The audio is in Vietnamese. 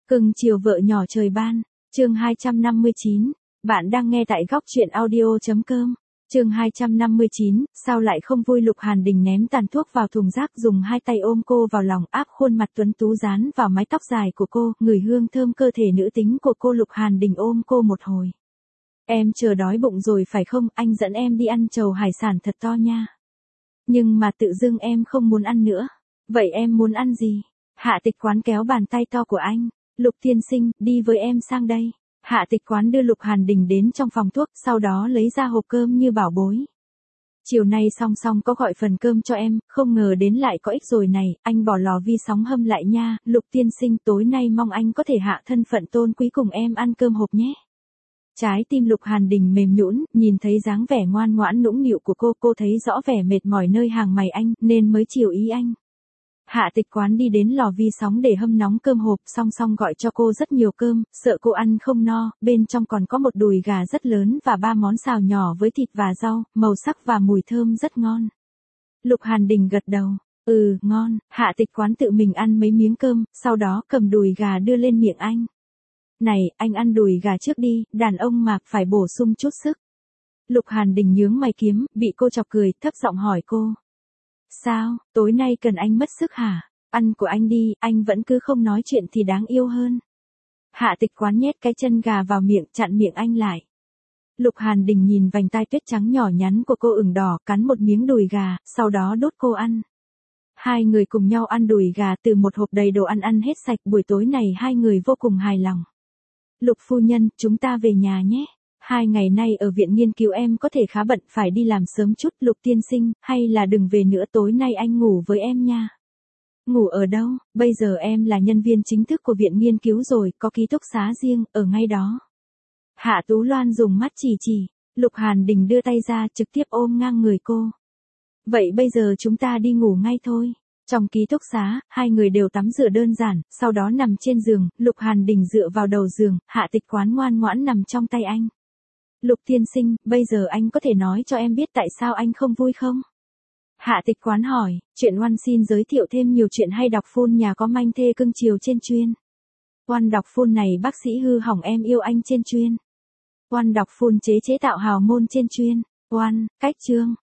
Cưng chiều vợ nhỏ trời ban, chương 259, bạn đang nghe tại góc truyện audio.com. Chương 259, sao lại không vui? Lục Hàn Đình ném tàn thuốc vào thùng rác, dùng hai tay ôm cô vào lòng, áp khuôn mặt tuấn tú dán vào mái tóc dài của cô, ngửi hương thơm cơ thể nữ tính của cô. Lục Hàn Đình ôm cô một hồi. Em chờ đói bụng rồi phải không? Anh dẫn em đi ăn chầu hải sản thật to nha. Nhưng mà tự dưng em không muốn ăn nữa. Vậy em muốn ăn gì? Hạ Tịch Quán kéo bàn tay to của anh. Lục tiên sinh, đi với em sang đây. Hạ Tịch Quán đưa Lục Hàn Đình đến trong phòng thuốc, sau đó lấy ra hộp cơm như bảo bối. Chiều nay song song có gọi phần cơm cho em, không ngờ đến lại có ích rồi này, anh bỏ lò vi sóng hâm lại nha. Lục tiên sinh, tối nay mong anh có thể hạ thân phận tôn quý cùng em ăn cơm hộp nhé. Trái tim Lục Hàn Đình mềm nhũn, nhìn thấy dáng vẻ ngoan ngoãn nũng nịu của cô thấy rõ vẻ mệt mỏi nơi hàng mày anh, nên mới chiều ý anh. Hạ Tịch Quán đi đến lò vi sóng để hâm nóng cơm hộp, song song gọi cho cô rất nhiều cơm, sợ cô ăn không no, bên trong còn có một đùi gà rất lớn và 3 món xào nhỏ với thịt và rau, màu sắc và mùi thơm rất ngon. Lục Hàn Đình gật đầu, ngon. Hạ Tịch Quán tự mình ăn mấy miếng cơm, sau đó cầm đùi gà đưa lên miệng anh. Này, anh ăn đùi gà trước đi, đàn ông mà, phải bổ sung chút sức. Lục Hàn Đình nhướng mày kiếm, bị cô chọc cười, thấp giọng hỏi cô. Sao, tối nay cần anh mất sức hả? Ăn của anh đi, anh vẫn cứ không nói chuyện thì đáng yêu hơn. Hạ Tịch Quán nhét cái chân gà vào miệng, chặn miệng anh lại. Lục Hàn Đình nhìn vành tai tuyết trắng nhỏ nhắn của cô ửng đỏ, cắn một miếng đùi gà, sau đó đút cô ăn. Hai người cùng nhau ăn đùi gà từ một hộp đầy đồ ăn hết sạch. Buổi tối này hai người vô cùng hài lòng. Lục phu nhân, chúng ta về nhà nhé. 2 ngày nay ở viện nghiên cứu em có thể khá bận, phải đi làm sớm chút. Lục tiên sinh, hay là đừng về nữa, tối nay anh ngủ với em nha. Ngủ ở đâu? Bây giờ em là nhân viên chính thức của viện nghiên cứu rồi, có ký túc xá riêng, ở ngay đó. Hạ Tú Loan dùng mắt chỉ. Lục Hàn Đình đưa tay ra, trực tiếp ôm ngang người cô. Vậy bây giờ chúng ta đi ngủ ngay thôi. Trong ký túc xá, hai người đều tắm rửa đơn giản, sau đó nằm trên giường. Lục Hàn Đình dựa vào đầu giường, Hạ Tịch Quán ngoan ngoãn nằm trong tay anh. Lục tiên sinh, bây giờ anh có thể nói cho em biết tại sao anh không vui không? Hạ Tịch Quán hỏi, chuyện Oan xin giới thiệu thêm nhiều chuyện hay đọc full nhà có manh thê cưng chiều trên chuyên. Oan đọc full này bác sĩ hư hỏng em yêu anh trên chuyên. Oan đọc full chế tạo hào môn trên chuyên. Oan, cách chương.